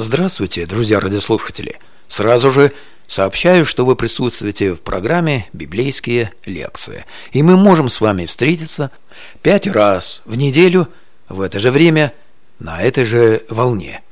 Здравствуйте, друзья радиослушатели! Сразу же сообщаю, что вы присутствуете в программе «Библейские лекции». И мы можем с вами встретиться 5 раз в неделю в это же время на этой же волне.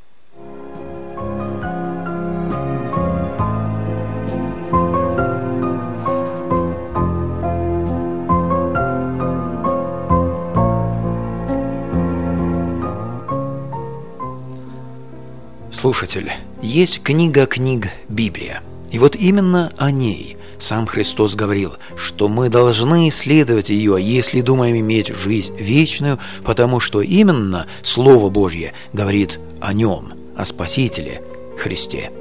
Слушатель, есть книга книг Библия. И вот именно о ней сам Христос говорил, что мы должны исследовать ее, если думаем иметь жизнь вечную, потому что именно Слово Божье говорит о нем, о Спасителе Христе.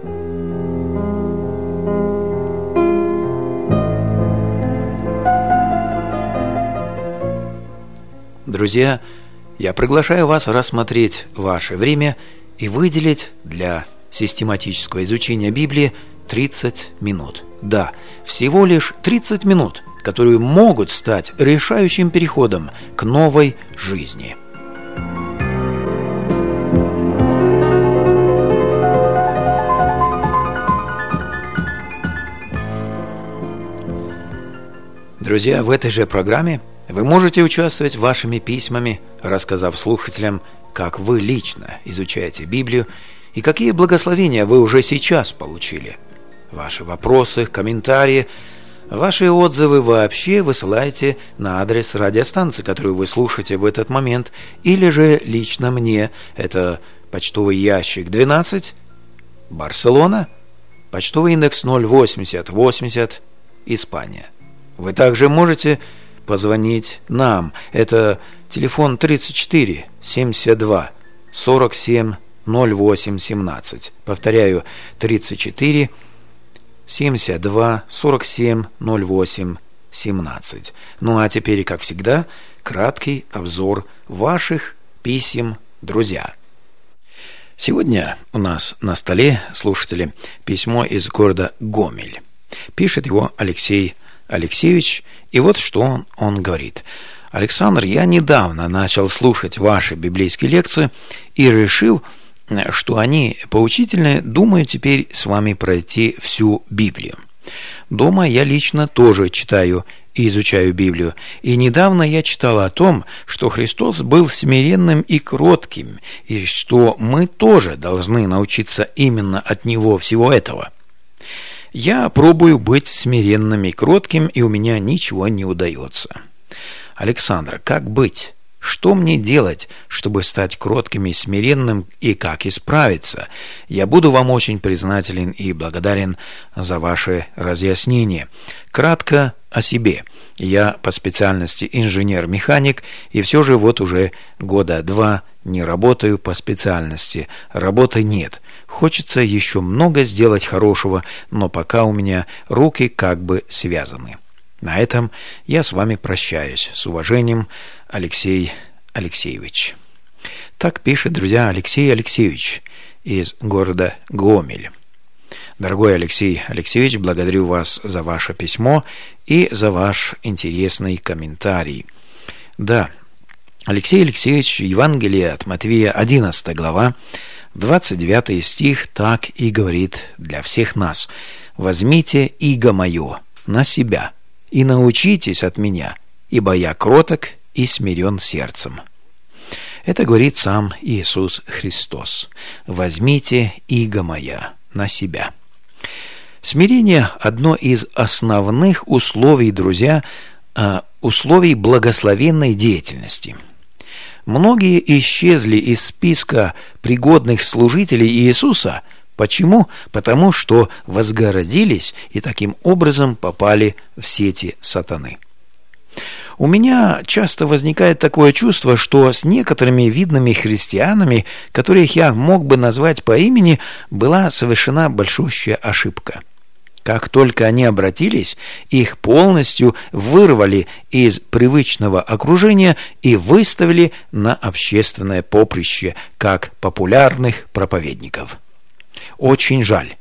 Друзья, я приглашаю вас рассмотреть ваше время и выделить для систематического изучения Библии 30 минут. Да, всего лишь 30 минут, которые могут стать решающим переходом к новой жизни. Друзья, в этой же программе вы можете участвовать вашими письмами, рассказав слушателям, как вы лично изучаете Библию и какие благословения вы уже сейчас получили. Ваши вопросы, комментарии, ваши отзывы вообще высылайте на адрес радиостанции, которую вы слушаете в этот момент, или же лично мне. Это почтовый ящик 12, Барселона, почтовый индекс 08080, Испания. Вы также можете позвонить нам. Это телефон 34 72 47 08 17. Повторяю, 34 72 47 08 17. Ну а теперь, как всегда, краткий обзор ваших писем, друзья. Сегодня у нас на столе, слушатели, письмо из города Гомель. Пишет его Алексей Алексеевич, и вот что он говорит. Александр, я недавно начал слушать ваши библейские лекции и решил, что они поучительны, думаю теперь с вами пройти всю Библию. Дома я лично тоже читаю и изучаю Библию, и недавно я читал о том, что Христос был смиренным и кротким, и что мы тоже должны научиться именно от Него всего этого. Я пробую быть смиренным и кротким, и у меня ничего не удается. Александр, как быть? Что мне делать, чтобы стать кротким и смиренным, и как исправиться? Я буду вам очень признателен и благодарен за ваши разъяснения. Кратко о себе. Я по специальности инженер-механик, и все же вот уже года 2 не работаю по специальности. Работы нет. Хочется еще много сделать хорошего, но пока у меня руки как бы связаны. На этом я с вами прощаюсь. С уважением, Алексей Алексеевич. Так пишет, друзья, Алексей Алексеевич из города Гомель. Дорогой Алексей Алексеевич, благодарю вас за ваше письмо и за ваш интересный комментарий. Да, Алексей Алексеевич, Евангелие от Матвея, 11 глава, 29 стих так и говорит для всех нас. «Возьмите иго мое на себя и научитесь от меня, ибо я кроток и смирен сердцем». Это говорит сам Иисус Христос. «Возьмите иго моя на себя». Смирение – одно из основных условий, друзья, условий благословенной деятельности. Многие исчезли из списка пригодных служителей Иисуса. Почему? Потому что возгородились и таким образом попали в сети сатаны. У меня часто возникает такое чувство, что с некоторыми видными христианами, которых я мог бы назвать по имени, была совершена большущая ошибка. Как только они обратились, их полностью вырвали из привычного окружения и выставили на общественное поприще как популярных проповедников. Очень жаль,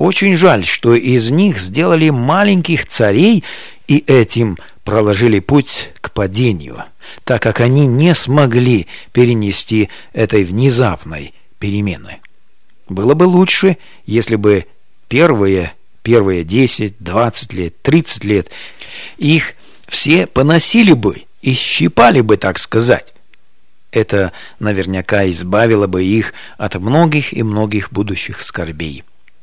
что из них сделали маленьких царей и этим проложили путь к падению, так как они не смогли перенести этой внезапной перемены. Было бы лучше, если бы первые 10, 20 лет, 30 лет их все поносили бы и щипали бы, так сказать. Это наверняка избавило бы их от многих и многих будущих скорбей.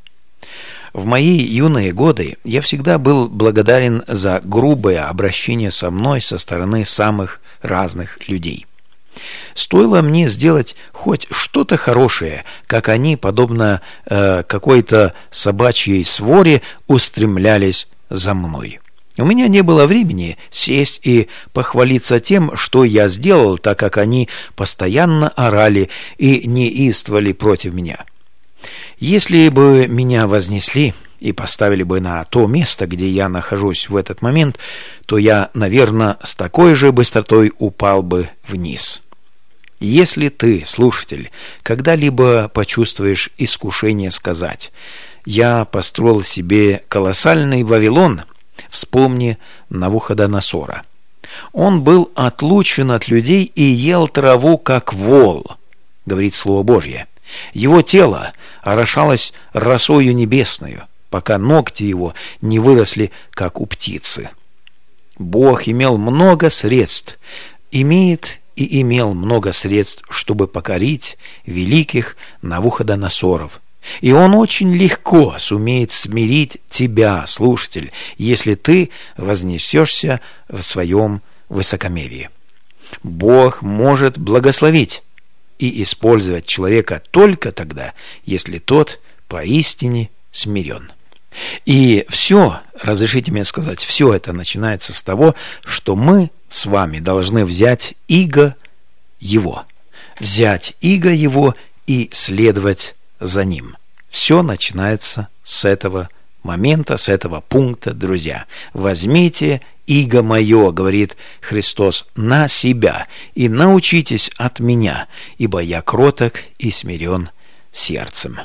В мои юные годы я всегда был благодарен за грубое обращение со мной со стороны самых разных людей. Стоило мне сделать хоть что-то хорошее, как они, подобно какой-то собачьей своре, устремлялись за мной. У меня не было времени сесть и похвалиться тем, что я сделал, так как они постоянно орали и неистовали против меня. Если бы меня вознесли и поставили бы на то место, где я нахожусь в этот момент, то я, наверное, с такой же быстротой упал бы вниз. Если ты, слушатель, когда-либо почувствуешь искушение сказать: «Я построил себе колоссальный Вавилон», вспомни Навуходоносора. Он был отлучен от людей и ел траву, как вол, говорит Слово Божье. Его тело орошалось росою небесною, пока ногти его не выросли, как у птицы. Бог имел много средств, имеет и имел много средств, чтобы покорить великих Навуходоносоров. И он очень легко сумеет смирить тебя, слушатель, если ты вознесешься в своем высокомерии. Бог может благословить и использовать человека только тогда, если тот поистине смирен. И все, разрешите мне сказать, все это начинается с того, что мы с вами должны взять иго Его. Взять иго Его и следовать за Ним. Все начинается с этого момента, с этого пункта, друзья. «Возьмите иго мое, — говорит Христос, — на себя, и научитесь от меня, ибо я кроток и смирен сердцем».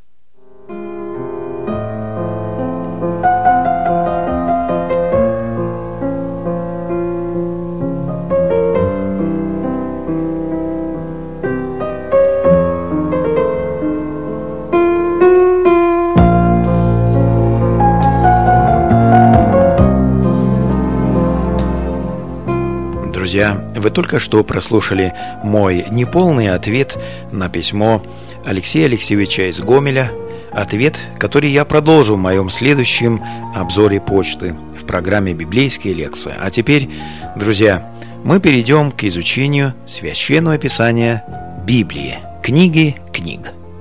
Друзья, вы только что прослушали мой неполный ответ на письмо Алексея Алексеевича из Гомеля, ответ, который я продолжу в моем следующем обзоре почты в программе «Библейские лекции». А теперь, друзья, мы перейдем к изучению Священного Писания Библии, книги книг.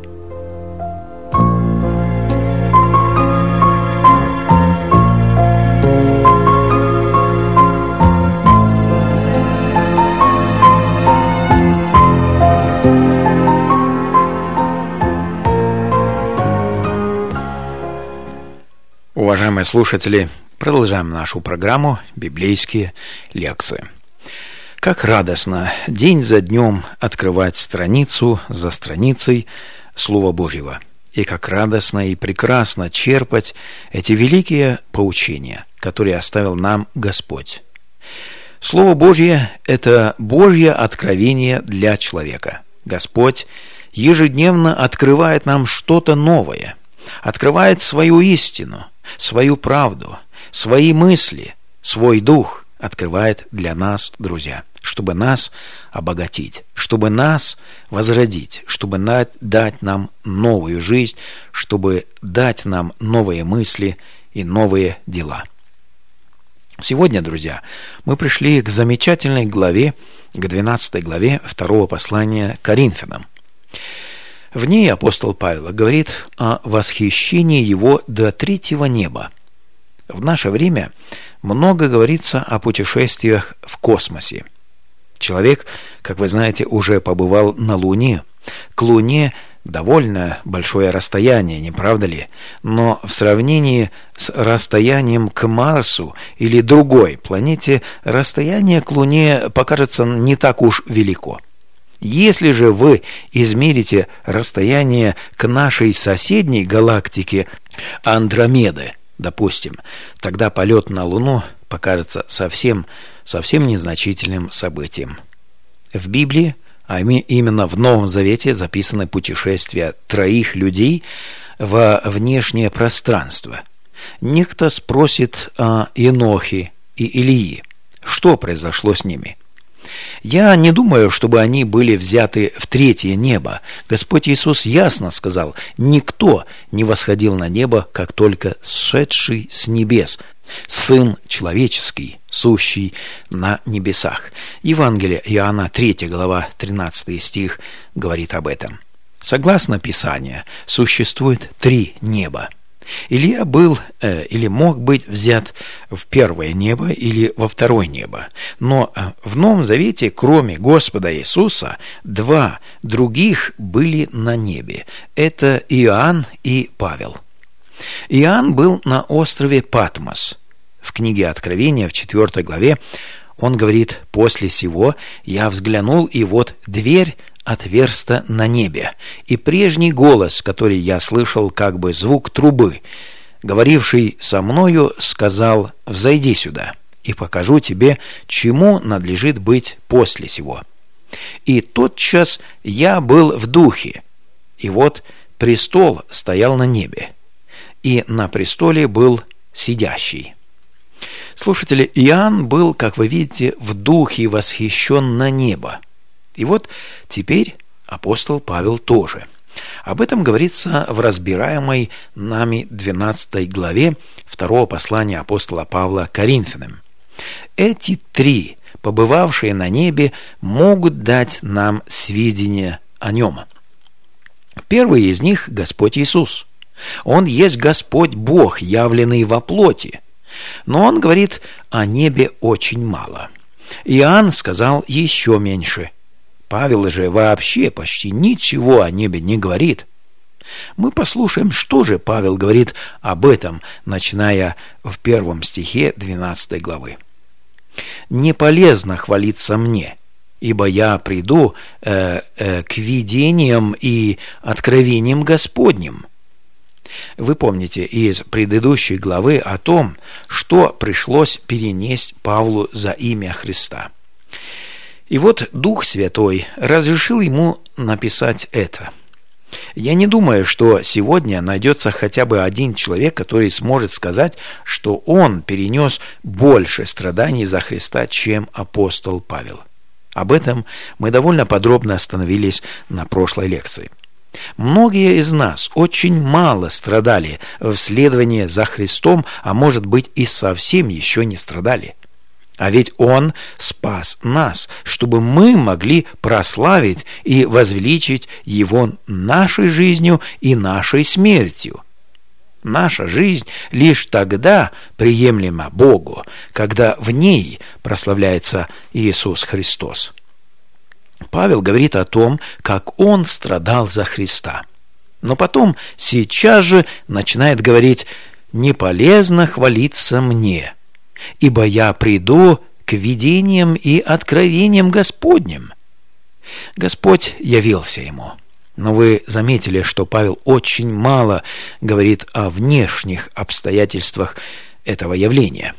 Уважаемые слушатели, продолжаем нашу программу «Библейские лекции». Как радостно день за днем открывать страницу за страницей Слова Божьего. И как радостно и прекрасно черпать эти великие поучения, которые оставил нам Господь. Слово Божье – это Божье откровение для человека. Господь ежедневно открывает нам что-то новое, открывает свою истину, свою правду, свои мысли, свой дух открывает для нас, друзья, чтобы нас обогатить, чтобы нас возродить, чтобы дать нам новую жизнь, чтобы дать нам новые мысли и новые дела. Сегодня, друзья, мы пришли к замечательной главе, к 12 главе 2 послания Коринфянам. В ней апостол Павел говорит о восхищении его до третьего неба. В наше время много говорится о путешествиях в космосе. Человек, как вы знаете, уже побывал на Луне. К Луне довольно большое расстояние, не правда ли? Но в сравнении с расстоянием к Марсу или другой планете, расстояние к Луне покажется не так уж велико. Если же вы измерите расстояние к нашей соседней галактике Андромеды, допустим, тогда полет на Луну покажется совсем незначительным событием. В Библии Именно в Новом Завете записаны путешествия 3 людей во внешнее пространство. Некто спросит о Енохе и Илии, что произошло с ними. Я не думаю, чтобы они были взяты в 3-е небо. Господь Иисус ясно сказал: никто не восходил на небо, как только сшедший с небес, Сын человеческий, сущий на небесах. Евангелие Иоанна, 3 глава, 13 стих, говорит об этом. Согласно Писанию, существует 3 неба. Илия был или мог быть взят в 1-е небо или во 2-е небо. Но в Новом Завете, кроме Господа Иисуса, 2 других были на небе. Это Иоанн и Павел. Иоанн был на острове Патмос. В книге Откровения, в 4 главе, он говорит: «После сего я взглянул, и вот дверь отверста на небе, и прежний голос, который я слышал, как бы звук трубы, говоривший со мною, сказал: взойди сюда, и покажу тебе, чему надлежит быть после сего. И тотчас я был в духе, и вот престол стоял на небе, и на престоле был сидящий». Слушатели, Иоанн был, как вы видите, в духе восхищен на небо. И вот теперь апостол Павел тоже. Об этом говорится в разбираемой нами 12 главе 2 послания апостола Павла Коринфянам. Эти 3, побывавшие на небе, могут дать нам сведения о нем. Первый из них – Господь Иисус. Он есть Господь Бог, явленный во плоти. Но он говорит о небе очень мало. Иоанн сказал еще меньше. Павел же вообще почти ничего о небе не говорит. Мы послушаем, что же Павел говорит об этом, начиная в 1 стихе 12 главы. «Не полезно хвалиться мне, ибо я приду к видениям и откровениям Господним». Вы помните из предыдущей главы о том, что пришлось перенести Павлу за имя Христа. И вот Дух Святой разрешил ему написать это. Я не думаю, что сегодня найдется хотя бы один человек, который сможет сказать, что он перенес больше страданий за Христа, чем апостол Павел. Об этом мы довольно подробно остановились на прошлой лекции. Многие из нас очень мало страдали в следовании за Христом, а может быть и совсем еще не страдали. А ведь Он спас нас, чтобы мы могли прославить и возвеличить Его нашей жизнью и нашей смертью. Наша жизнь лишь тогда приемлема Богу, когда в ней прославляется Иисус Христос. Павел говорит о том, как он страдал за Христа. Но потом сейчас же начинает говорить: «Не полезно хвалиться мне, ибо я приду к видениям и откровениям Господним». Господь явился ему. Но вы заметили, что Павел очень мало говорит о внешних обстоятельствах этого явления.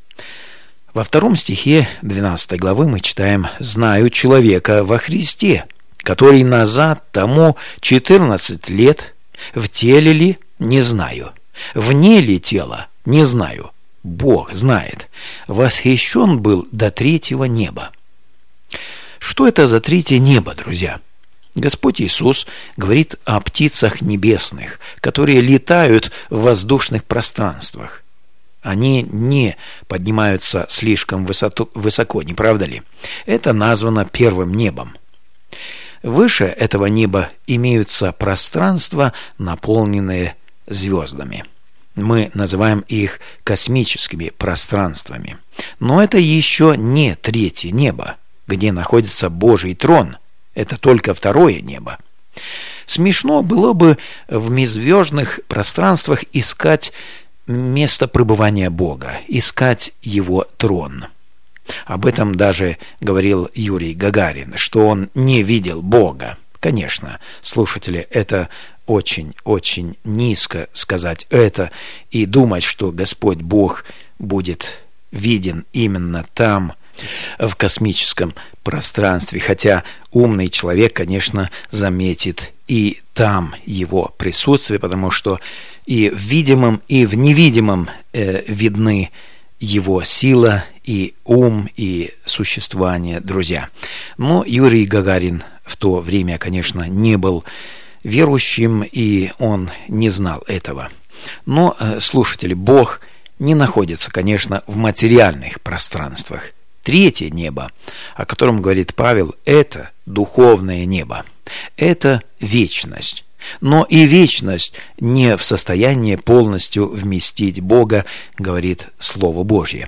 Во 2 стихе 12 главы мы читаем: «Знаю человека во Христе, который назад тому 14 лет, в теле ли, не знаю, вне ли тела, не знаю, Бог знает, восхищен был до 3-го неба». Что это за 3-е небо, друзья? Господь Иисус говорит о птицах небесных, которые летают в воздушных пространствах. Они не поднимаются слишком высоко, не правда ли? Это названо 1-м небом. Выше этого неба имеются пространства, наполненные звездами. Мы называем их космическими пространствами. Но это еще не 3-е небо, где находится Божий трон. Это только 2-е небо. Смешно было бы в межзвездных пространствах искать место пребывания Бога, искать Его трон. Об этом даже говорил Юрий Гагарин, что он не видел Бога. Конечно, слушатели, это очень низко сказать это и думать, что Господь Бог будет виден именно там, в космическом пространстве, хотя умный человек, конечно, заметит и там его присутствие, потому что и в видимом, и в невидимом видны его сила и ум, и существование, друзья. Но Юрий Гагарин в то время, конечно, не был верующим, и он не знал этого. Но, слушатели, Бог не находится, конечно, в материальных пространствах. Третье небо, о котором говорит Павел, это духовное небо. Это вечность. Но и вечность не в состоянии полностью вместить Бога, говорит Слово Божье.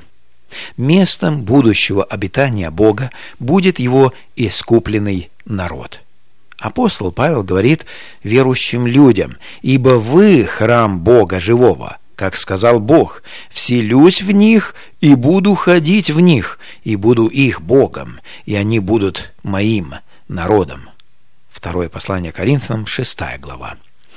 Местом будущего обитания Бога будет его искупленный народ. Апостол Павел говорит верующим людям: «Ибо вы храм Бога живого, как сказал Бог, вселюсь в них и буду ходить в них, и буду их Богом, и они будут моим народом». Второе послание Коринфянам, 6 глава.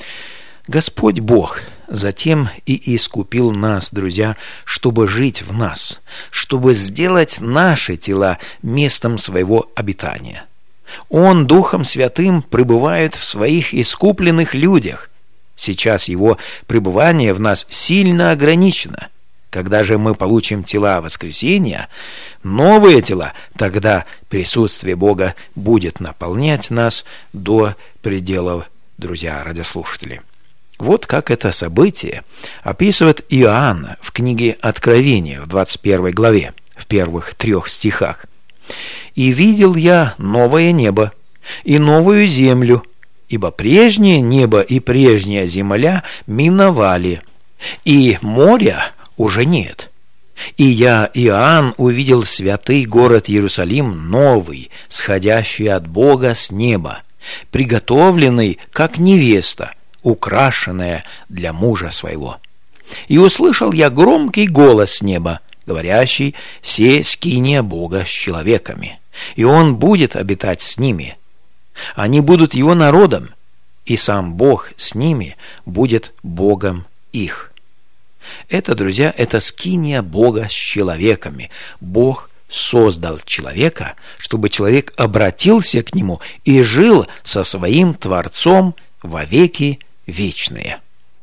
Господь Бог затем и искупил нас, друзья, чтобы жить в нас, чтобы сделать наши тела местом своего обитания. Он Духом Святым пребывает в своих искупленных людях. Сейчас его пребывание в нас сильно ограничено. Когда же мы получим тела воскресения, новые тела, тогда присутствие Бога будет наполнять нас до пределов, друзья радиослушатели. Вот как это событие описывает Иоанн в книге Откровения в 21 главе, в первых 3 стихах. «И видел я новое небо и новую землю, ибо прежнее небо и прежняя земля миновали, и моря уже нет. И я, Иоанн, увидел святый город Иерусалим новый, сходящий от Бога с неба, приготовленный, как невеста, украшенная для мужа своего. И услышал я громкий голос с неба, говорящий: «Се скиния Бога с человеками, и Он будет обитать с ними. Они будут Его народом, и сам Бог с ними будет Богом их». Это, друзья, это скиния Бога с человеками. Бог создал человека, чтобы человек обратился к Нему и жил со своим Творцом во веки вечные.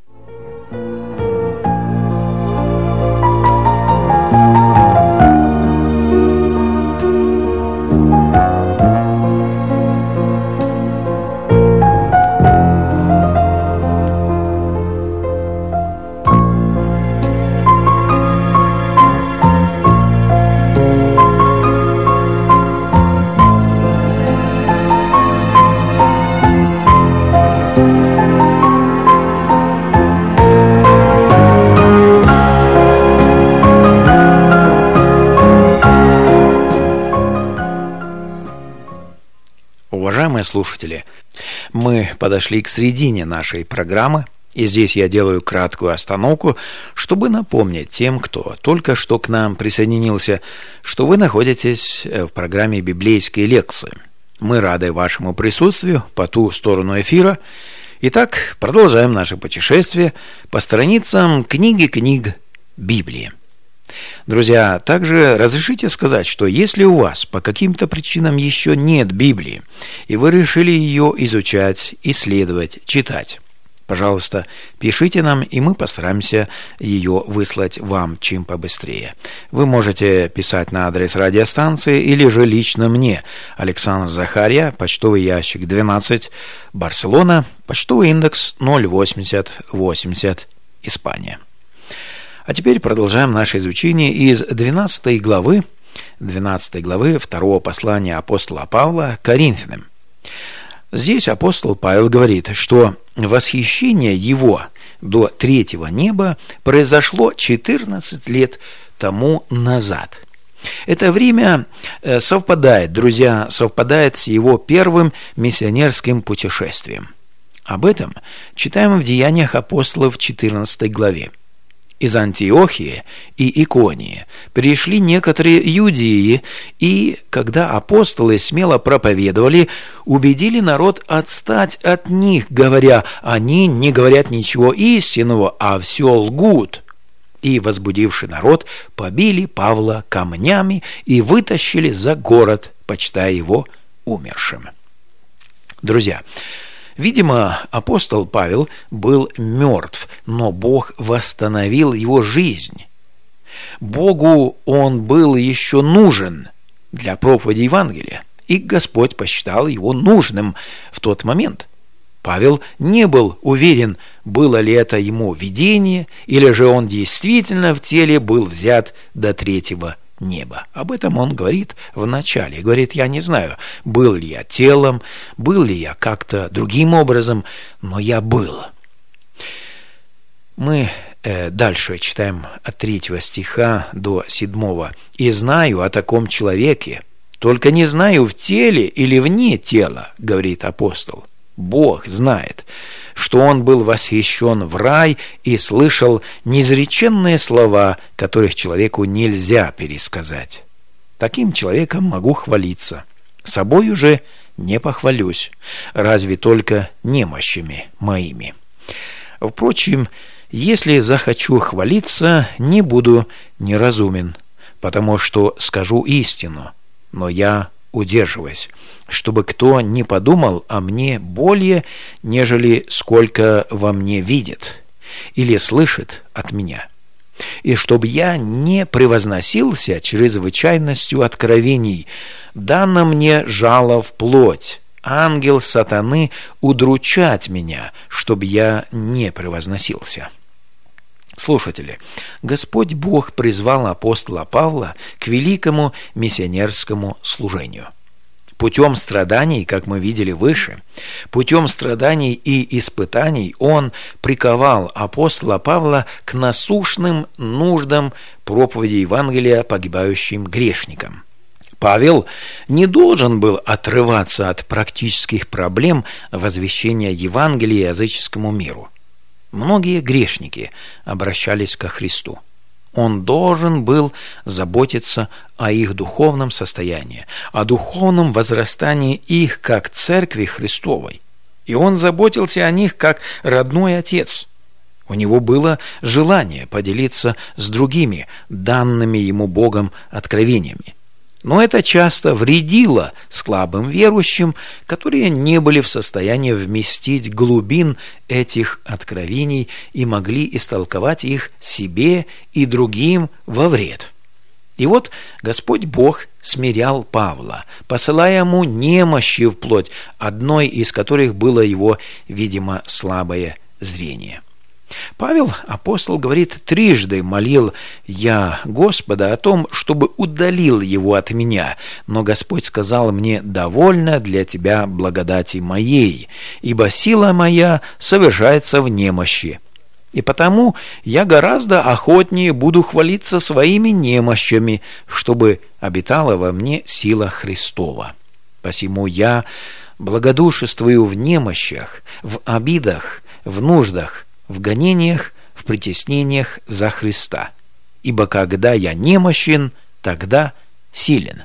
Уважаемые слушатели, мы подошли к середине нашей программы, и здесь я делаю краткую остановку, чтобы напомнить тем, кто только что к нам присоединился, что вы находитесь в программе «Библейские лекции». Мы рады вашему присутствию по ту сторону эфира. Итак, продолжаем наше путешествие по страницам книги книг Библии. Друзья, также разрешите сказать, что если у вас по каким-то причинам еще нет Библии, и вы решили ее изучать, исследовать, читать, пожалуйста, пишите нам, и мы постараемся ее выслать вам чем побыстрее. Вы можете писать на адрес радиостанции или же лично мне: Александр Захарья, почтовый ящик 12, Барселона, почтовый индекс 08080, Испания. А теперь продолжаем наше изучение из 12 главы 2 послания апостола Павла к Коринфянам. Здесь апостол Павел говорит, что восхищение его до третьего неба произошло 14 лет тому назад. Это время совпадает, друзья, совпадает с его первым миссионерским путешествием. Об этом читаем в Деяниях апостолов 14 главе. Из Антиохии и Иконии пришли некоторые иудеи, и, когда апостолы смело проповедовали, убедили народ отстать от них, говоря: они не говорят ничего истинного, а все лгут. и, возбудивши народ, побили Павла камнями и вытащили за город, почитая его умершим. Друзья, видимо, апостол Павел был мертв, но Бог восстановил его жизнь. Богу он был еще нужен для проповеди Евангелия, и Господь посчитал его нужным в тот момент. Павел не был уверен, было ли это ему видение, или же он действительно в теле был взят до третьего неба. Об этом он говорит в начале. Говорит: я не знаю, был ли я телом, был ли я как-то другим образом, но я был. Мы дальше читаем от 3 стиха до 7. «И знаю о таком человеке, только не знаю, в теле или вне тела, говорит апостол. Бог знает, что он был восхищен в рай и слышал неизреченные слова, которых человеку нельзя пересказать. Таким человеком могу хвалиться, собою же не похвалюсь, разве только немощами моими. Впрочем, если захочу хвалиться, не буду неразумен, потому что скажу истину, но я удерживаюсь, чтобы кто не подумал о мне более, нежели сколько во мне видит или слышит от меня, и чтобы я не превозносился чрезвычайностью откровений, дано мне жало в плоть, ангел сатаны удручать меня, чтобы я не превозносился». Слушатели, Господь Бог призвал апостола Павла к великому миссионерскому служению. Путем страданий, как мы видели выше, путем страданий и испытаний Он приковал апостола Павла к насущным нуждам проповеди Евангелия погибающим грешникам. Павел не должен был отрываться от практических проблем возвещения Евангелия языческому миру. Многие грешники обращались ко Христу. Он должен был заботиться о их духовном состоянии, о духовном возрастании их как Церкви Христовой. И он заботился о них как родной отец. У него было желание поделиться с другими данными ему Богом откровениями. Но это часто вредило слабым верующим, которые не были в состоянии вместить глубин этих откровений и могли истолковать их себе и другим во вред. И вот Господь Бог смирял Павла, посылая ему немощи вплоть, одной из которых было его, видимо, слабое зрение. Павел, апостол, говорит: «Трижды молил я Господа о том, чтобы удалил его от меня, но Господь сказал мне: довольно для тебя благодати моей, ибо сила моя совершается в немощи. И потому я гораздо охотнее буду хвалиться своими немощами, чтобы обитала во мне сила Христова. Посему я благодушествую в немощах, в обидах, в нуждах, в гонениях, в притеснениях за Христа. Ибо когда я немощен, тогда силен».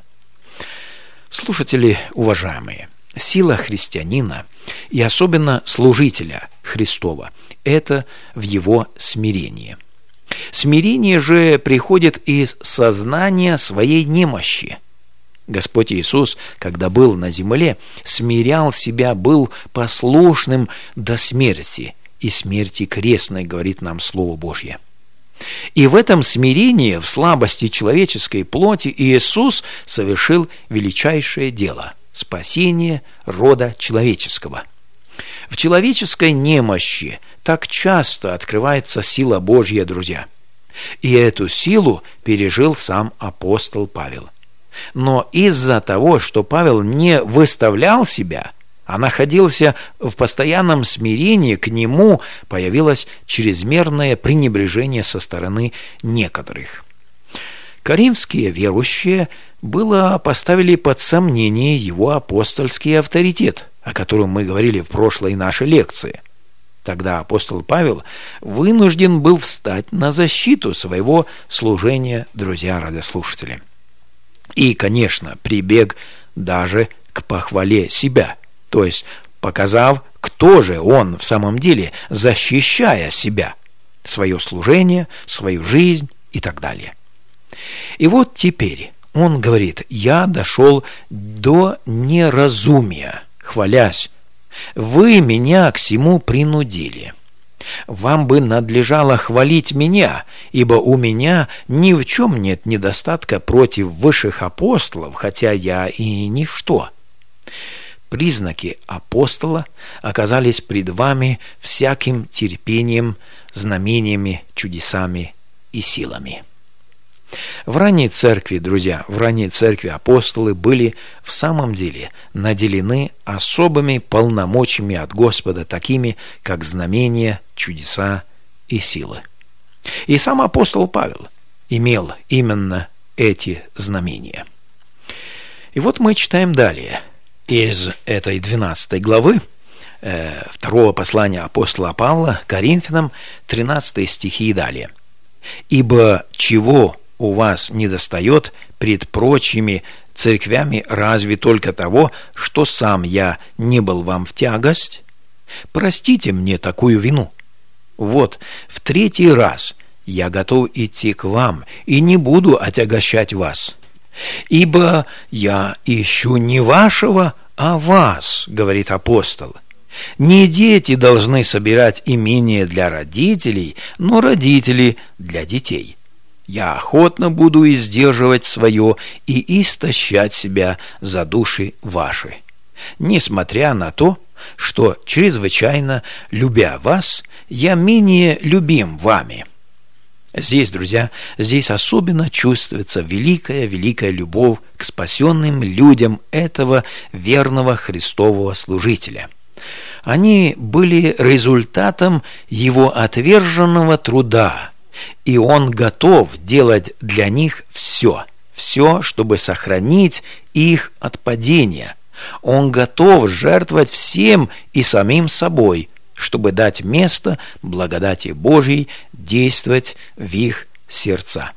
Слушатели уважаемые, сила христианина и особенно служителя Христова – это в его смирении. Смирение же приходит из сознания своей немощи. Господь Иисус, когда был на земле, смирял себя, был послушным до смерти, и смерти крестной, говорит нам Слово Божье. И в этом смирении, в слабости человеческой плоти, Иисус совершил величайшее дело – спасение рода человеческого. В человеческой немощи так часто открывается сила Божья, друзья. И эту силу пережил сам апостол Павел. Но из-за того, что Павел не выставлял себя, а находился в постоянном смирении, к нему появилось чрезмерное пренебрежение со стороны некоторых. Коринфские верующие поставили под сомнение его апостольский авторитет, о котором мы говорили в прошлой нашей лекции. Тогда апостол Павел вынужден был встать на защиту своего служения, друзья радиослушатели. И, конечно, прибег даже к похвале себя, то есть показав, кто же он в самом деле, защищая себя. свое служение, свою жизнь и так далее. И вот теперь он говорит: «Я дошел до неразумия, хвалясь, вы меня к сему принудили. Вам бы надлежало хвалить меня, ибо у меня ни в чем нет недостатка против высших апостолов, хотя я и ничто». Признаки апостола оказались пред вами всяким терпением, знамениями, чудесами и силами. В ранней церкви, друзья, в ранней церкви апостолы были в самом деле наделены особыми полномочиями от Господа, такими как знамения, чудеса и силы. И сам апостол Павел имел именно эти знамения. И вот мы читаем далее из этой 12 главы второго послания апостола Павла Коринфянам, 13 стихи и далее. «Ибо чего у вас недостает пред прочими церквями, разве только того, что сам я не был вам в тягость? Простите мне такую вину. Вот, в 3-й раз я готов идти к вам и не буду отягощать вас. Ибо я ищу не вашего, а вас, говорит апостол. Не дети должны собирать имение для родителей, но родители для детей. Я охотно буду издерживать свое и истощать себя за души ваши, несмотря на то, что, чрезвычайно любя вас, я менее любим вами». Здесь, друзья, здесь особенно чувствуется великая любовь к спасенным людям этого верного Христового служителя. Они были результатом его отверженного труда, и он готов делать для них все, чтобы сохранить их от падения. Он готов жертвовать всем и самим собой, чтобы дать место благодати Божьей действовать в их сердца.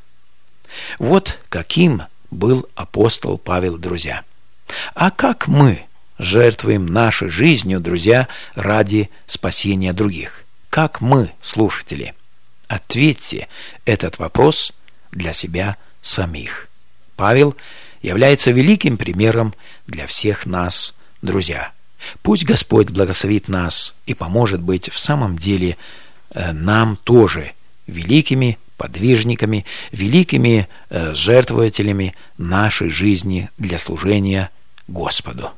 Вот каким был апостол Павел, друзья. А как мы жертвуем нашей жизнью, друзья, ради спасения других? Как мы, слушатели? Ответьте этот вопрос для себя самих. Павел является великим примером для всех нас, друзья. Пусть Господь благословит нас и поможет быть в самом деле нам тоже великими подвижниками, великими жертвователями нашей жизни для служения Господу.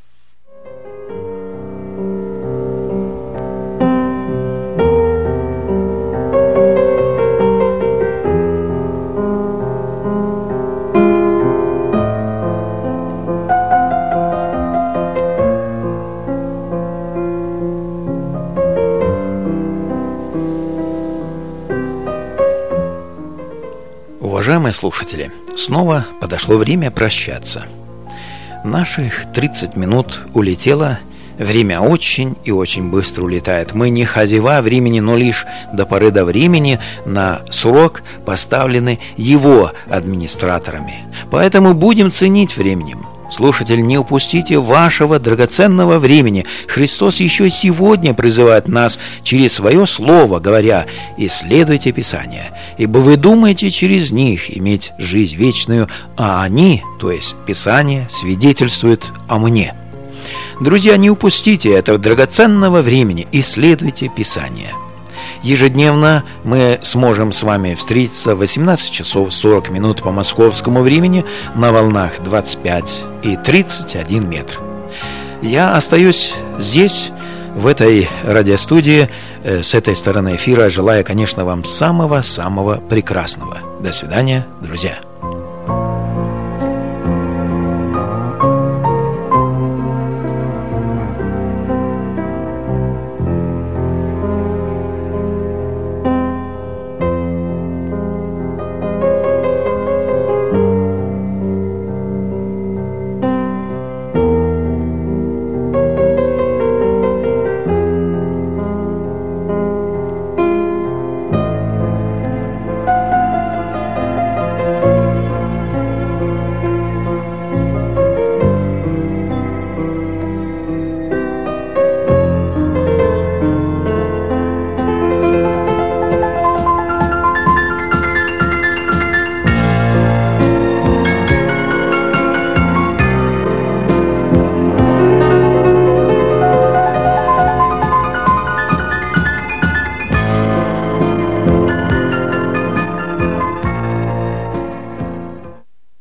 Уважаемые слушатели, снова подошло время прощаться. Наших 30 минут улетело, время очень и очень быстро улетает. Мы не хозяева времени, но лишь до поры до времени на срок поставлены его администраторами. Поэтому будем ценить временем. Слушатель, не упустите вашего драгоценного времени. Христос еще сегодня призывает нас через свое слово, говоря: «Исследуйте Писания, ибо вы думаете через них иметь жизнь вечную, а они, то есть Писание, свидетельствуют о мне». Друзья, не упустите этого драгоценного времени, исследуйте Писание. Ежедневно мы сможем с вами встретиться в 18 часов 40 минут по московскому времени на волнах 25 и 31 метр. Я остаюсь здесь, в этой радиостудии, с этой стороны эфира, желая, конечно, вам самого-самого прекрасного. До свидания, друзья.